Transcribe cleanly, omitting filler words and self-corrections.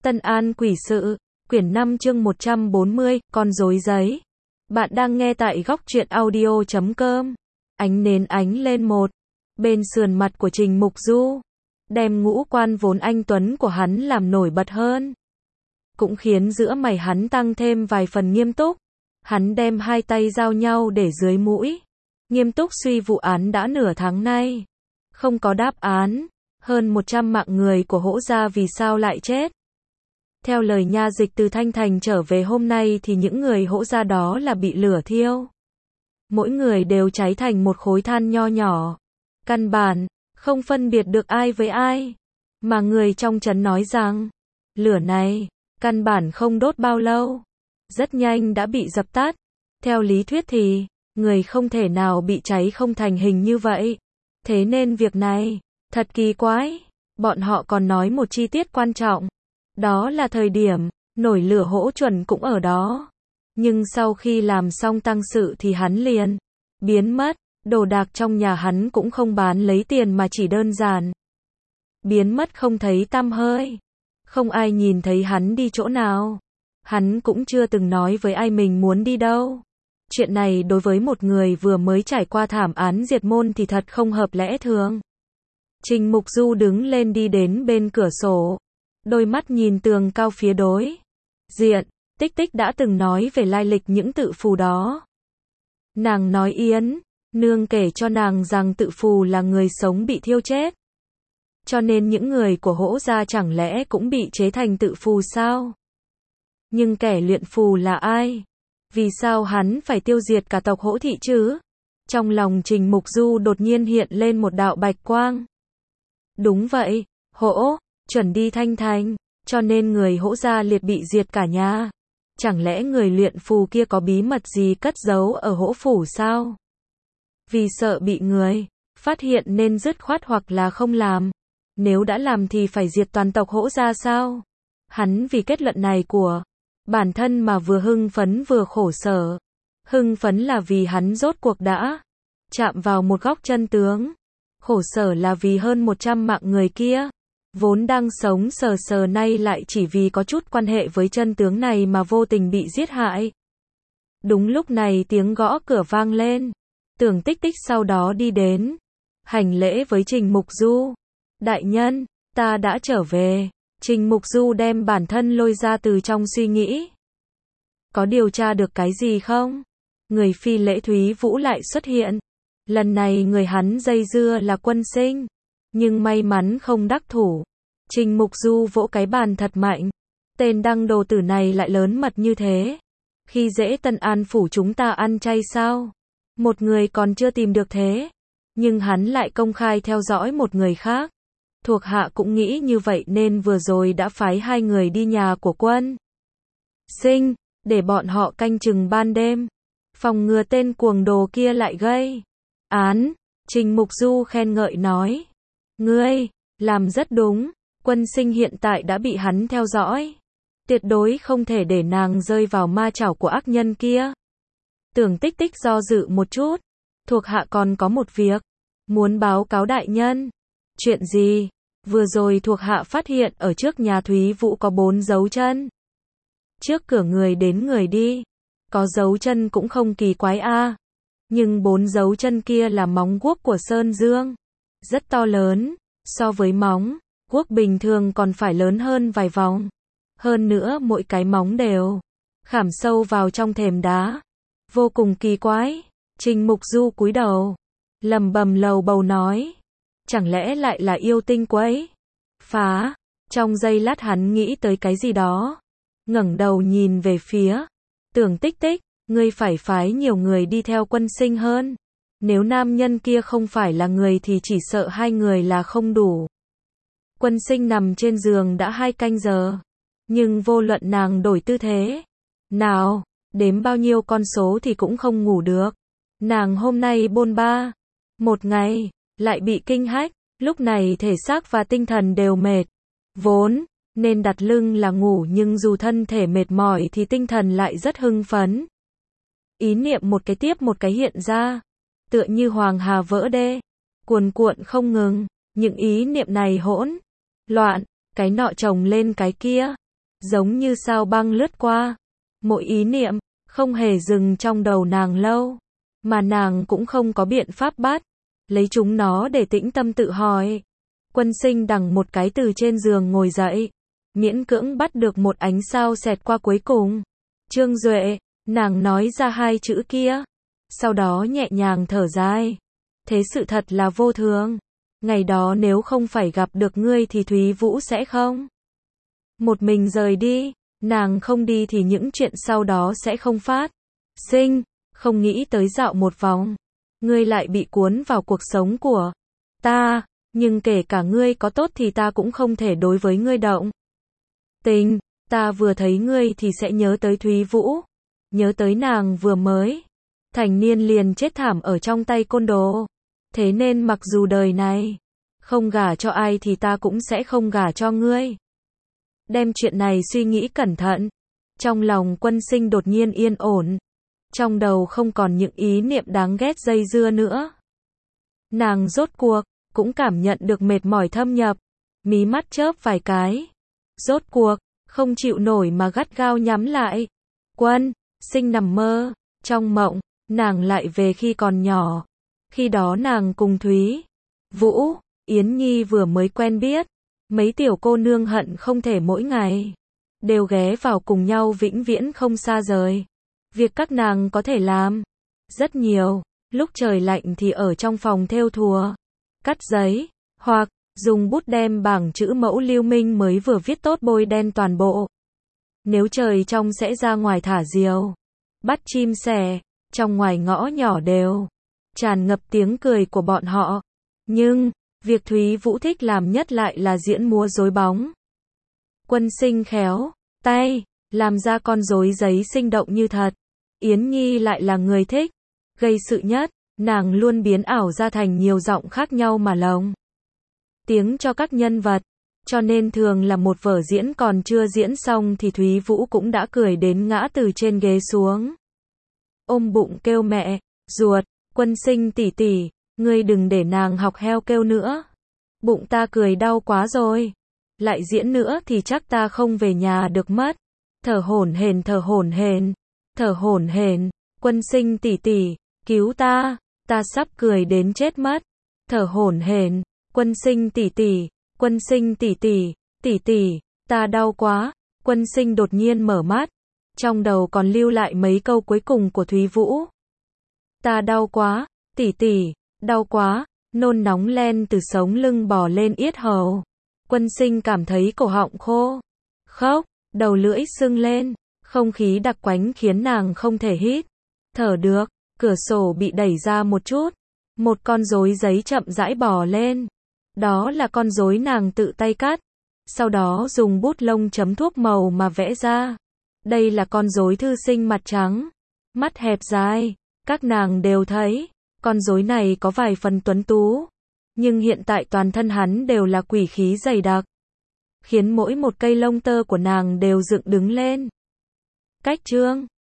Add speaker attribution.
Speaker 1: Tân An Quỷ Sự, quyển 5 chương 140, con rối giấy. Bạn đang nghe tại góc truyện audio.com. Ánh nến ánh lên một bên sườn mặt của Trình Mục Du, đem ngũ quan vốn anh tuấn của hắn làm nổi bật hơn. Cũng khiến giữa mày hắn tăng thêm vài phần nghiêm túc. Hắn đem hai tay giao nhau để dưới mũi, nghiêm túc suy vụ án đã nửa tháng nay. Không có đáp án, hơn 100 mạng người của Hỗ gia vì sao lại chết. Theo lời nha dịch từ Thanh Thành trở về hôm nay thì những người Hỗ gia đó là bị lửa thiêu. Mỗi người đều cháy thành một khối than nho nhỏ. Căn bản, không phân biệt được ai với ai. Mà người trong trấn nói rằng, lửa này, căn bản không đốt bao lâu. Rất nhanh đã bị dập tắt. Theo lý thuyết thì, người không thể nào bị cháy không thành hình như vậy. Thế nên việc này, thật kỳ quái. Bọn họ còn nói một chi tiết quan trọng. Đó là thời điểm, nổi lửa Hỗ Chuẩn cũng ở đó. Nhưng sau khi làm xong tang sự thì hắn liền biến mất. Đồ đạc trong nhà hắn cũng không bán lấy tiền mà chỉ đơn giản biến mất không thấy tăm hơi. Không ai nhìn thấy hắn đi chỗ nào. Hắn cũng chưa từng nói với ai mình muốn đi đâu. Chuyện này đối với một người vừa mới trải qua thảm án diệt môn thì thật không hợp lẽ thường. Trình Mục Du đứng lên đi đến bên cửa sổ. Đôi mắt nhìn tường cao phía đối diện. Tích Tích đã từng nói về lai lịch những tự phù đó. Nàng nói Yến nương kể cho nàng rằng tự phù là người sống bị thiêu chết. Cho nên những người của Hỗ gia chẳng lẽ cũng bị chế thành tự phù sao? Nhưng kẻ luyện phù là ai? Vì sao hắn phải tiêu diệt cả tộc Hỗ thị chứ? Trong lòng Trình Mục Du đột nhiên hiện lên một đạo bạch quang. Đúng vậy, Hỗ Chuẩn đi Thanh Thành, cho nên người Hỗ gia liệt bị diệt cả nhà. Chẳng lẽ người luyện phù kia có bí mật gì cất giấu ở Hỗ phủ sao? Vì sợ bị người phát hiện nên dứt khoát hoặc là không làm. Nếu đã làm thì phải diệt toàn tộc Hỗ gia sao? Hắn vì kết luận này của bản thân mà vừa hưng phấn vừa khổ sở. Hưng phấn là vì hắn rốt cuộc đã chạm vào một góc chân tướng. Khổ sở là vì hơn 100 mạng người kia, vốn đang sống sờ sờ nay lại chỉ vì có chút quan hệ với chân tướng này mà vô tình bị giết hại. Đúng lúc này tiếng gõ cửa vang lên. Tưởng Tích Tích sau đó đi đến, hành lễ với Trình Mục Du. Đại nhân, ta đã trở về. Trình Mục Du đem bản thân lôi ra từ trong suy nghĩ. Có điều tra được cái gì không? Người phi lễ Thúy Vũ lại xuất hiện. Lần này người hắn dây dưa là Quân Sinh. Nhưng may mắn không đắc thủ. Trình Mục Du vỗ cái bàn thật mạnh. Tên đăng đồ tử này lại lớn mật như thế. Khi dễ Tân An phủ chúng ta ăn chay sao? Một người còn chưa tìm được thế. Nhưng hắn lại công khai theo dõi một người khác. Thuộc hạ cũng nghĩ như vậy nên vừa rồi đã phái hai người đi nhà của Quân Sinh, để bọn họ canh chừng ban đêm. Phòng ngừa tên cuồng đồ kia lại gây án. Trình Mục Du khen ngợi nói. Ngươi, làm rất đúng. Quân Sinh hiện tại đã bị hắn theo dõi. Tuyệt đối không thể để nàng rơi vào ma chảo của ác nhân kia. Tưởng Tích Tích do dự một chút. Thuộc hạ còn có một việc muốn báo cáo đại nhân. Chuyện gì? Vừa rồi thuộc hạ phát hiện ở trước nhà Thúy Vũ có 4 dấu chân. Trước cửa người đến người đi. Có dấu chân cũng không kỳ quái a. Nhưng 4 dấu chân kia là móng guốc của Sơn Dương. Rất to lớn. So với móng guốc bình thường còn phải lớn hơn vài vòng. Hơn nữa mỗi cái móng đều khảm sâu vào trong thềm đá. Vô cùng kỳ quái. Trình Mục Du cúi đầu, lẩm bẩm lầu bầu nói. Chẳng lẽ lại là yêu tinh quấy phá? Trong giây lát hắn nghĩ tới cái gì đó. Ngẩng đầu nhìn về phía Tưởng Tích Tích. Ngươi phải phái nhiều người đi theo Quân Sinh hơn. Nếu nam nhân kia không phải là người thì chỉ sợ hai người là không đủ. Quân Sinh nằm trên giường đã 2 canh giờ. Nhưng vô luận nàng đổi tư thế nào, đếm bao nhiêu con số thì cũng không ngủ được. Nàng hôm nay bôn ba một ngày, lại bị kinh hách. Lúc này thể xác và tinh thần đều mệt. Vốn nên đặt lưng là ngủ nhưng dù thân thể mệt mỏi thì tinh thần lại rất hưng phấn. Ý niệm một cái tiếp một cái hiện ra. Tựa như hoàng hà vỡ đê. Cuồn cuộn không ngừng. Những ý niệm này hỗn loạn. Cái nọ chồng lên cái kia. giống như sao băng lướt qua. Mỗi ý niệm, không hề dừng trong đầu nàng lâu, mà nàng cũng không có biện pháp bắt, lấy chúng nó để tĩnh tâm tự hỏi. Quân Sinh đằng một cái từ trên giường ngồi dậy, miễn cưỡng bắt được một ánh sao xẹt qua cuối cùng. Trương Duệ, nàng nói ra hai chữ kia, sau đó nhẹ nhàng thở dài. Thế sự thật là vô thường. Ngày đó nếu không phải gặp được ngươi thì Thúy Vũ sẽ không một mình rời đi, nàng không đi thì những chuyện sau đó sẽ không phát sinh, không nghĩ tới dạo một vòng, ngươi lại bị cuốn vào cuộc sống của ta, nhưng kể cả ngươi có tốt thì ta cũng không thể đối với ngươi động tình, ta vừa thấy ngươi thì sẽ nhớ tới Thúy Vũ, nhớ tới nàng vừa mới thành niên liền chết thảm ở trong tay côn đồ, thế nên mặc dù đời này không gả cho ai thì ta cũng sẽ không gả cho ngươi. Đem chuyện này suy nghĩ cẩn thận, trong lòng Quân Sinh đột nhiên yên ổn, trong đầu không còn những ý niệm đáng ghét dây dưa nữa. Nàng rốt cuộc cũng cảm nhận được mệt mỏi thâm nhập, mí mắt chớp vài cái, rốt cuộc không chịu nổi mà gắt gao nhắm lại. Quân Sinh nằm mơ, trong mộng, nàng lại về khi còn nhỏ. Khi đó nàng cùng Thúy Vũ, Yến Nhi vừa mới quen biết, mấy tiểu cô nương hận không thể mỗi ngày đều ghé vào cùng nhau vĩnh viễn không xa rời. Việc các nàng có thể làm rất nhiều, lúc trời lạnh thì ở trong phòng thêu thùa, cắt giấy, hoặc dùng bút đem bảng chữ mẫu Lưu Minh mới vừa viết tốt bôi đen toàn bộ. Nếu trời trong sẽ ra ngoài thả diều, bắt chim sẻ, trong ngoài ngõ nhỏ đều tràn ngập tiếng cười của bọn họ. Nhưng việc Thúy Vũ thích làm nhất lại là diễn múa rối bóng. Quân Sinh khéo tay làm ra con rối giấy sinh động như thật. Yến Nhi lại là người thích gây sự nhất, nàng luôn biến ảo ra thành nhiều giọng khác nhau mà lồng tiếng cho các nhân vật, cho nên thường là một vở diễn còn chưa diễn xong thì Thúy Vũ cũng đã cười đến ngã từ trên ghế xuống, ôm bụng kêu mẹ ruột. Quân Sinh tỷ tỷ, ngươi đừng để nàng học heo kêu nữa, bụng ta cười đau quá rồi, lại diễn nữa thì chắc ta không về nhà được mất. Thở hổn hển, thở hổn hển, thở hổn hển. Quân Sinh tỷ tỷ, cứu ta sắp cười đến chết mất. Thở hổn hển. Quân Sinh tỷ tỷ, Quân Sinh tỷ tỷ, tỷ tỷ, ta đau quá. Quân Sinh đột nhiên mở mắt, trong đầu còn lưu lại mấy câu cuối cùng của Thúy Vũ. Ta đau quá, tỷ tỷ, đau quá, nôn nóng len từ sống lưng bò lên yết hầu. Quân Sinh cảm thấy cổ họng khô khốc, đầu lưỡi sưng lên, không khí đặc quánh khiến nàng không thể hít thở được. Cửa sổ bị đẩy ra một chút, một con rối giấy chậm rãi bò lên. Đó là con rối nàng tự tay cắt, sau đó dùng bút lông chấm thuốc màu mà vẽ ra. Đây là con rối thư sinh mặt trắng, mắt hẹp dài. Các nàng đều thấy, con rối này có vài phần tuấn tú, nhưng hiện tại toàn thân hắn đều là quỷ khí dày đặc, khiến mỗi một cây lông tơ của nàng đều dựng đứng lên. Cách chương